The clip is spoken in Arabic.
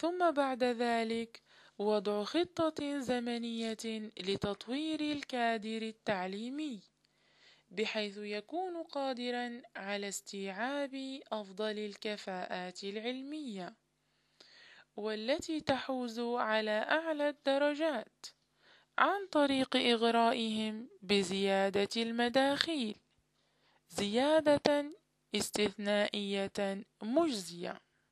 ثم بعد ذلك وضع خطة زمنية لتطوير الكادر التعليمي بحيث يكون قادرا على استيعاب أفضل الكفاءات العلمية والتي تحوز على أعلى الدرجات عن طريق إغرائهم بزيادة المداخيل زيادة استثنائية مجزية.